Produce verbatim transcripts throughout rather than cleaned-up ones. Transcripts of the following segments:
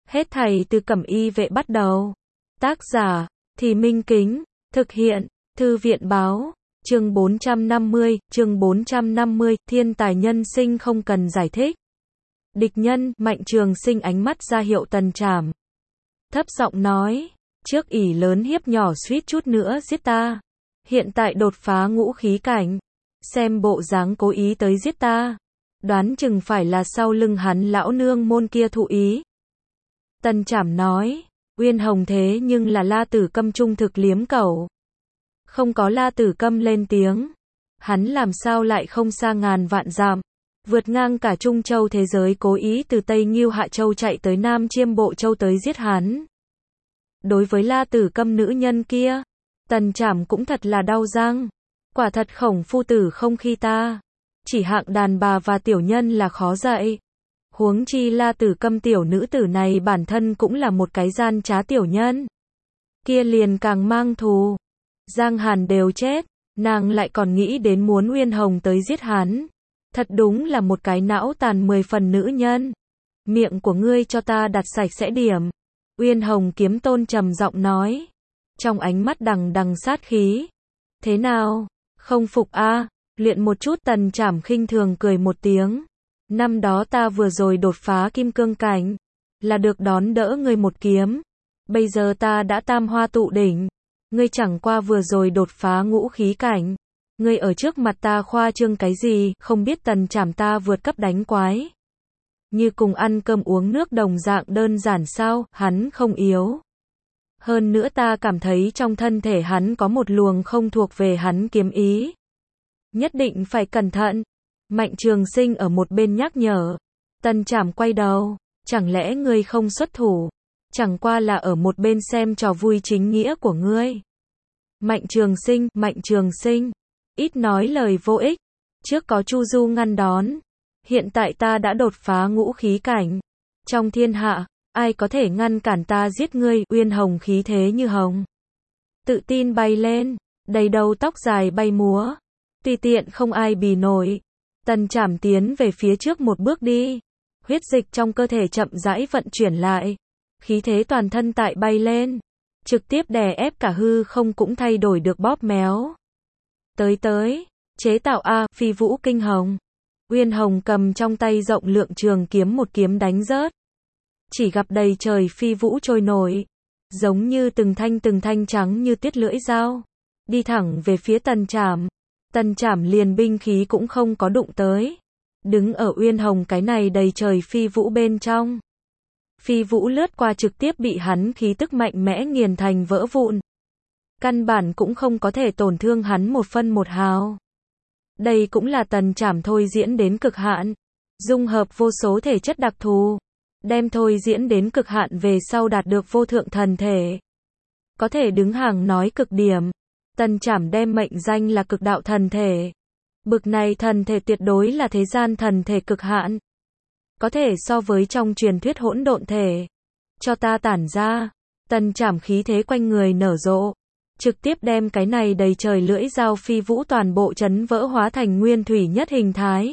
Hết thảy từ Cẩm Y Vệ bắt đầu. Tác giả, Thì Minh Kính, thực hiện, Thư viện Báo, chương bốn trăm năm mươi, chương bốn trăm năm mươi, thiên tài nhân sinh không cần giải thích. Địch nhân, Mạnh Trường Sinh ánh mắt ra hiệu Tần Trảm. Thấp giọng nói, trước ỷ lớn hiếp nhỏ suýt chút nữa giết ta. Hiện tại đột phá ngũ khí cảnh. Xem bộ dáng cố ý tới giết ta. Đoán chừng phải là sau lưng hắn lão nương môn kia thụ ý. Tần Trảm nói, Uyên Hồng thế nhưng là La Tử Câm trung thực liếm cẩu. Không có La Tử Câm lên tiếng. Hắn làm sao lại không xa ngàn vạn dặm. Vượt ngang cả Trung Châu thế giới cố ý từ Tây Ngưu Hạ Châu chạy tới Nam Chiêm Bộ Châu tới giết hắn. Đối với La Tử Câm nữ nhân kia, Tần Trảm cũng thật là đau răng. Quả thật Khổng phu tử không khi ta. Chỉ hạng đàn bà và tiểu nhân là khó dạy. Huống chi La Tử Câm tiểu nữ tử này bản thân cũng là một cái gian trá tiểu nhân. Kia liền càng mang thù. Giang Hàn đều chết, nàng lại còn nghĩ đến muốn Uyên Hồng tới giết hắn. Thật đúng là một cái não tàn mười phần nữ nhân. Miệng của ngươi cho ta đặt sạch sẽ điểm. Uyên Hồng Kiếm Tôn trầm giọng nói. Trong ánh mắt đằng đằng sát khí. Thế nào? Không phục a? À? Luyện một chút. Tần Trảm khinh thường cười một tiếng. Năm đó ta vừa rồi đột phá kim cương cảnh. Là được đón đỡ ngươi một kiếm. Bây giờ ta đã tam hoa tụ đỉnh. Ngươi chẳng qua vừa rồi đột phá ngũ khí cảnh. Ngươi ở trước mặt ta khoa trương cái gì, không biết Tần Trảm ta vượt cấp đánh quái. Như cùng ăn cơm uống nước đồng dạng đơn giản sao, hắn không yếu. Hơn nữa ta cảm thấy trong thân thể hắn có một luồng không thuộc về hắn kiếm ý. Nhất định phải cẩn thận. Mạnh Trường Sinh ở một bên nhắc nhở. Tần Trảm quay đầu, chẳng lẽ ngươi không xuất thủ? Chẳng qua là ở một bên xem trò vui chính nghĩa của ngươi. Mạnh Trường Sinh, Mạnh Trường Sinh. Ít nói lời vô ích. Trước có Chu Du ngăn đón. Hiện tại ta đã đột phá ngũ khí cảnh. Trong thiên hạ, ai có thể ngăn cản ta giết ngươi? Uyên Hồng khí thế như hồng. Tự tin bay lên, đầy đầu tóc dài bay múa. Tùy tiện không ai bì nổi. Tần Trảm tiến về phía trước một bước đi. Huyết dịch trong cơ thể chậm rãi vận chuyển lại. Khí thế toàn thân tại bay lên. Trực tiếp đè ép cả hư không cũng thay đổi được bóp méo. Tới tới, chế tạo A, phi vũ kinh hồng. Uyên Hồng cầm trong tay rộng lượng trường kiếm một kiếm đánh rớt. Chỉ gặp đầy trời phi vũ trôi nổi. Giống như từng thanh từng thanh trắng như tiết lưỡi dao. Đi thẳng về phía Tần Trảm. Tần Trảm liền binh khí cũng không có đụng tới. Đứng ở Uyên Hồng cái này đầy trời phi vũ bên trong. Phi vũ lướt qua trực tiếp bị hắn khí tức mạnh mẽ nghiền thành vỡ vụn. Căn bản cũng không có thể tổn thương hắn một phân một hào. Đây cũng là Tần Trảm thôi diễn đến cực hạn. Dung hợp vô số thể chất đặc thù. Đem thôi diễn đến cực hạn về sau đạt được vô thượng thần thể. Có thể đứng hàng nói cực điểm. Tần Trảm đem mệnh danh là cực đạo thần thể. Bực này thần thể tuyệt đối là thế gian thần thể cực hạn. Có thể so với trong truyền thuyết hỗn độn thể. Cho ta tản ra. Tần Trảm khí thế quanh người nở rộ. Trực tiếp đem cái này đầy trời lưỡi dao phi vũ toàn bộ chấn vỡ hóa thành nguyên thủy nhất hình thái.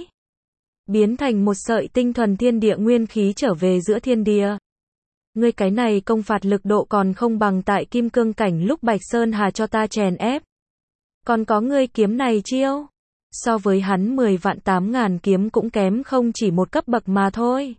Biến thành một sợi tinh thuần thiên địa nguyên khí trở về giữa thiên địa. Ngươi cái này công phạt lực độ còn không bằng tại kim cương cảnh lúc Bạch Sơn Hà cho ta chèn ép. Còn có ngươi kiếm này chiêu. So với hắn mười vạn tám ngàn kiếm cũng kém không chỉ một cấp bậc mà thôi.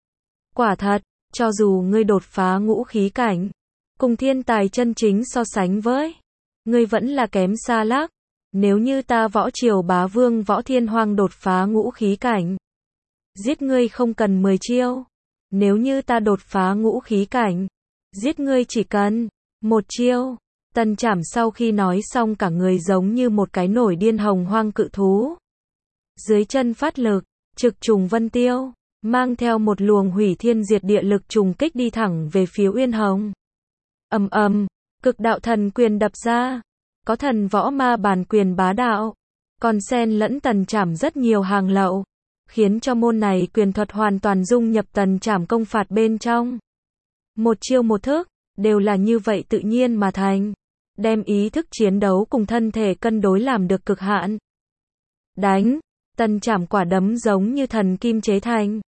Quả thật, cho dù ngươi đột phá ngũ khí cảnh. Cùng thiên tài chân chính so sánh với. Ngươi vẫn là kém xa lác. Nếu như ta Võ Triều bá vương Võ Thiên Hoang đột phá ngũ khí cảnh. Giết ngươi không cần mười chiêu. Nếu như ta đột phá ngũ khí cảnh. Giết ngươi chỉ cần một chiêu. Tần Trảm sau khi nói xong cả người giống như một cái nổi điên hồng hoang cự thú. Dưới chân phát lực, trực trùng vân tiêu. Mang theo một luồng hủy thiên diệt địa lực trùng kích đi thẳng về phía Uyên Hồng. Ầm ầm, cực đạo thần quyền đập ra. Có thần võ ma bàn quyền bá đạo. Còn xen lẫn Tần Trảm rất nhiều hàng lậu. Khiến cho môn này quyền thuật hoàn toàn dung nhập Tần Trảm công phạt bên trong. Một chiêu một thức, đều là như vậy tự nhiên mà thành. Đem ý thức chiến đấu cùng thân thể cân đối làm được cực hạn. Đánh, Tần Trảm quả đấm giống như thần kim chế thành.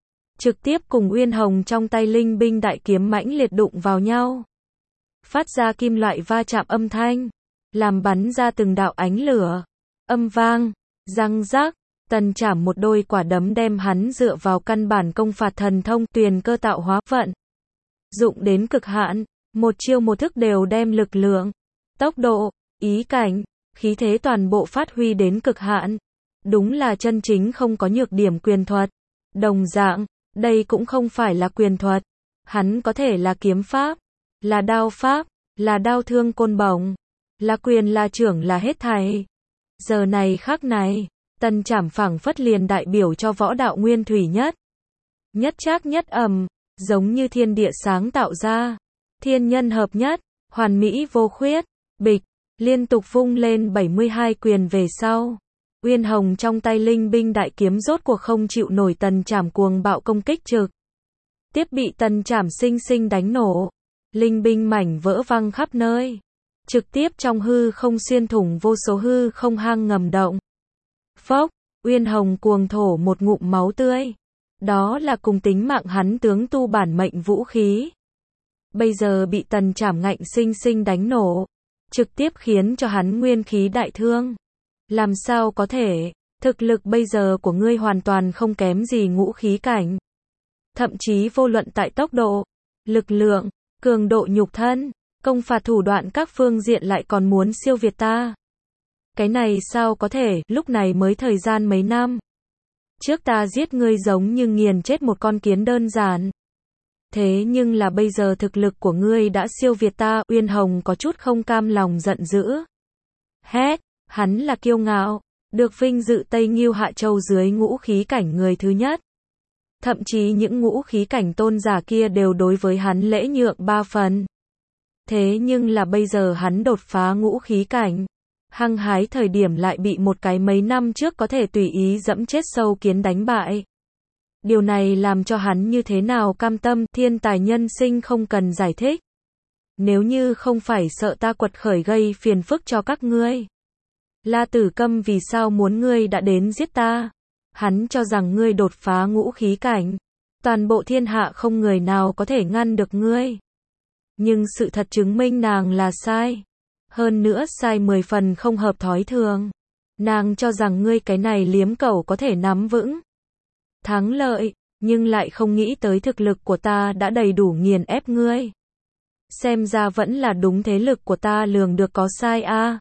trực tiếp cùng Uyên Hồng trong tay linh binh đại kiếm mãnh liệt đụng vào nhau. Phát ra kim loại va chạm âm thanh, làm bắn ra từng đạo ánh lửa. Âm vang, răng rác, Tần Trảm một đôi quả đấm đem hắn dựa vào căn bản công phạt thần thông tuyền cơ tạo hóa vận. Dụng đến cực hạn, một chiêu một thức đều đem lực lượng, tốc độ, ý cảnh, khí thế toàn bộ phát huy đến cực hạn. Đúng là chân chính không có nhược điểm quyền thuật. Đồng dạng, đây cũng không phải là quyền thuật. Hắn có thể là kiếm pháp, là đao pháp, là đao thương côn bổng, là quyền là trưởng là hết thảy. Giờ này khắc này, Tần Trảm phảng phất liền đại biểu cho võ đạo nguyên thủy nhất. Nhất trác nhất ầm, giống như thiên địa sáng tạo ra. Thiên nhân hợp nhất, hoàn mỹ vô khuyết, bịch, liên tục vung lên bảy mươi hai quyền về sau. Uyên Hồng trong tay linh binh đại kiếm rốt cuộc không chịu nổi Tần Trảm cuồng bạo công kích trực. Tiếp bị Tần Trảm sinh sinh đánh nổ. Linh binh mảnh vỡ văng khắp nơi. Trực tiếp trong hư không xuyên thủng vô số hư không hang ngầm động. Phốc, Uyên Hồng cuồng thổ một ngụm máu tươi. Đó là cùng tính mạng hắn tướng tu bản mệnh vũ khí. Bây giờ bị Tần Trảm ngạnh sinh sinh đánh nổ. Trực tiếp khiến cho hắn nguyên khí đại thương. Làm sao có thể, thực lực bây giờ của ngươi hoàn toàn không kém gì ngũ khí cảnh. Thậm chí vô luận tại tốc độ, lực lượng, cường độ nhục thân, công phạt thủ đoạn các phương diện lại còn muốn siêu việt ta. Cái này sao có thể, lúc này mới thời gian mấy năm. Trước ta giết ngươi giống như nghiền chết một con kiến đơn giản. Thế nhưng là bây giờ thực lực của ngươi đã siêu việt ta, Uyên Hồng có chút không cam lòng giận dữ. Hét, hắn là kiêu ngạo, được vinh dự Tây Ngưu Hạ Châu dưới ngũ khí cảnh người thứ nhất. Thậm chí những ngũ khí cảnh tôn giả kia đều đối với hắn lễ nhượng ba phần. Thế nhưng là bây giờ hắn đột phá ngũ khí cảnh. Hăng hái thời điểm lại bị một cái mấy năm trước có thể tùy ý dẫm chết sâu kiến đánh bại. Điều này làm cho hắn như thế nào cam tâm, thiên tài nhân sinh không cần giải thích. Nếu như không phải sợ ta quật khởi gây phiền phức cho các ngươi. La Tử Câm vì sao muốn ngươi đã đến giết ta? Hắn cho rằng ngươi đột phá ngũ khí cảnh. Toàn bộ thiên hạ không người nào có thể ngăn được ngươi. Nhưng sự thật chứng minh nàng là sai. Hơn nữa sai mười phần không hợp thói thường. Nàng cho rằng ngươi cái này liếm cẩu có thể nắm vững thắng lợi, nhưng lại không nghĩ tới thực lực của ta đã đầy đủ nghiền ép ngươi. Xem ra vẫn là đúng thế lực của ta lường được có sai a. À.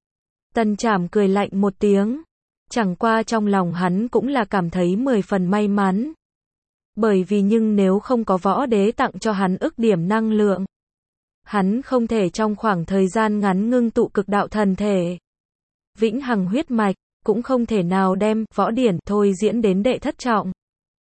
Tần Trảm cười lạnh một tiếng. Chẳng qua trong lòng hắn cũng là cảm thấy mười phần may mắn. Bởi vì nhưng nếu không có võ đế tặng cho hắn ức điểm năng lượng. Hắn không thể trong khoảng thời gian ngắn ngưng tụ cực đạo thần thể. Vĩnh hằng huyết mạch, cũng không thể nào đem võ điển thôi diễn đến đệ thất trọng.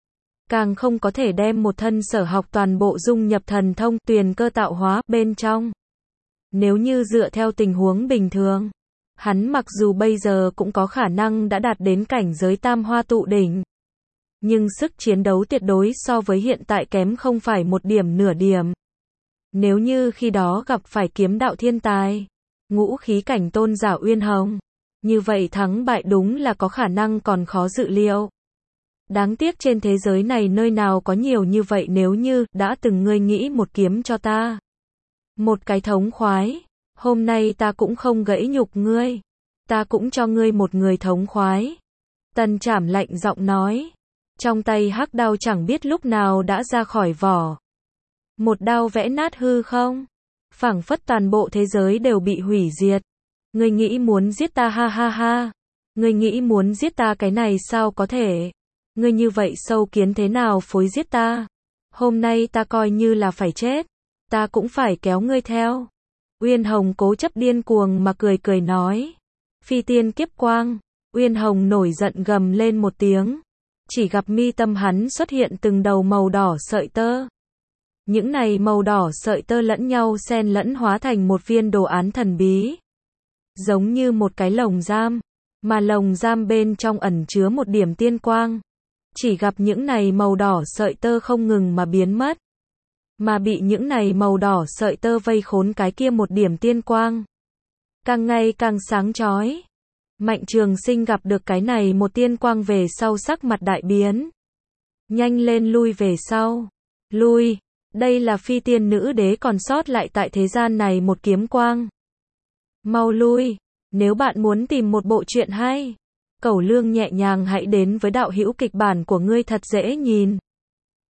Càng không có thể đem một thân sở học toàn bộ dung nhập thần thông tuyền cơ tạo hóa bên trong. Nếu như dựa theo tình huống bình thường, hắn mặc dù bây giờ cũng có khả năng đã đạt đến cảnh giới tam hoa tụ đỉnh. Nhưng sức chiến đấu tuyệt đối so với hiện tại kém không phải một điểm nửa điểm. Nếu như khi đó gặp phải kiếm đạo thiên tài, ngũ khí cảnh tôn giả Uyên Hồng, như vậy thắng bại đúng là có khả năng còn khó dự liệu. Đáng tiếc trên thế giới này nơi nào có nhiều như vậy, nếu như đã từng ngươi nghĩ một kiếm cho ta. Một cái thống khoái, hôm nay ta cũng không gãy nhục ngươi, ta cũng cho ngươi một người thống khoái. Tần Trảm lạnh giọng nói, trong tay hắc đao chẳng biết lúc nào đã ra khỏi vỏ. Một đao vẽ nát hư không, phảng phất toàn bộ thế giới đều bị hủy diệt. Ngươi nghĩ muốn giết ta ha ha ha, ngươi nghĩ muốn giết ta cái này sao có thể, ngươi như vậy sâu kiến thế nào phối giết ta, hôm nay ta coi như là phải chết, ta cũng phải kéo ngươi theo. Uyên Hồng cố chấp điên cuồng mà cười cười nói, phi tiên kiếp quang. Uyên Hồng nổi giận gầm lên một tiếng, chỉ gặp mi tâm hắn xuất hiện từng đầu màu đỏ sợi tơ. Những này màu đỏ sợi tơ lẫn nhau xen lẫn hóa thành một viên đồ án thần bí. Giống như một cái lồng giam, mà lồng giam bên trong ẩn chứa một điểm tiên quang. Chỉ gặp những này màu đỏ sợi tơ không ngừng mà biến mất. Mà bị những này màu đỏ sợi tơ vây khốn cái kia một điểm tiên quang. Càng ngày càng sáng chói. Mạnh Trường Sinh gặp được cái này một tiên quang về sau sắc mặt đại biến. Nhanh lên lui về sau. Lui. Đây là phi tiên nữ đế còn sót lại tại thế gian này một kiếm quang. Mau lui. Nếu bạn muốn tìm một bộ truyện hay, Cẩu Lương nhẹ nhàng hãy đến với đạo hữu kịch bản của ngươi thật dễ nhìn.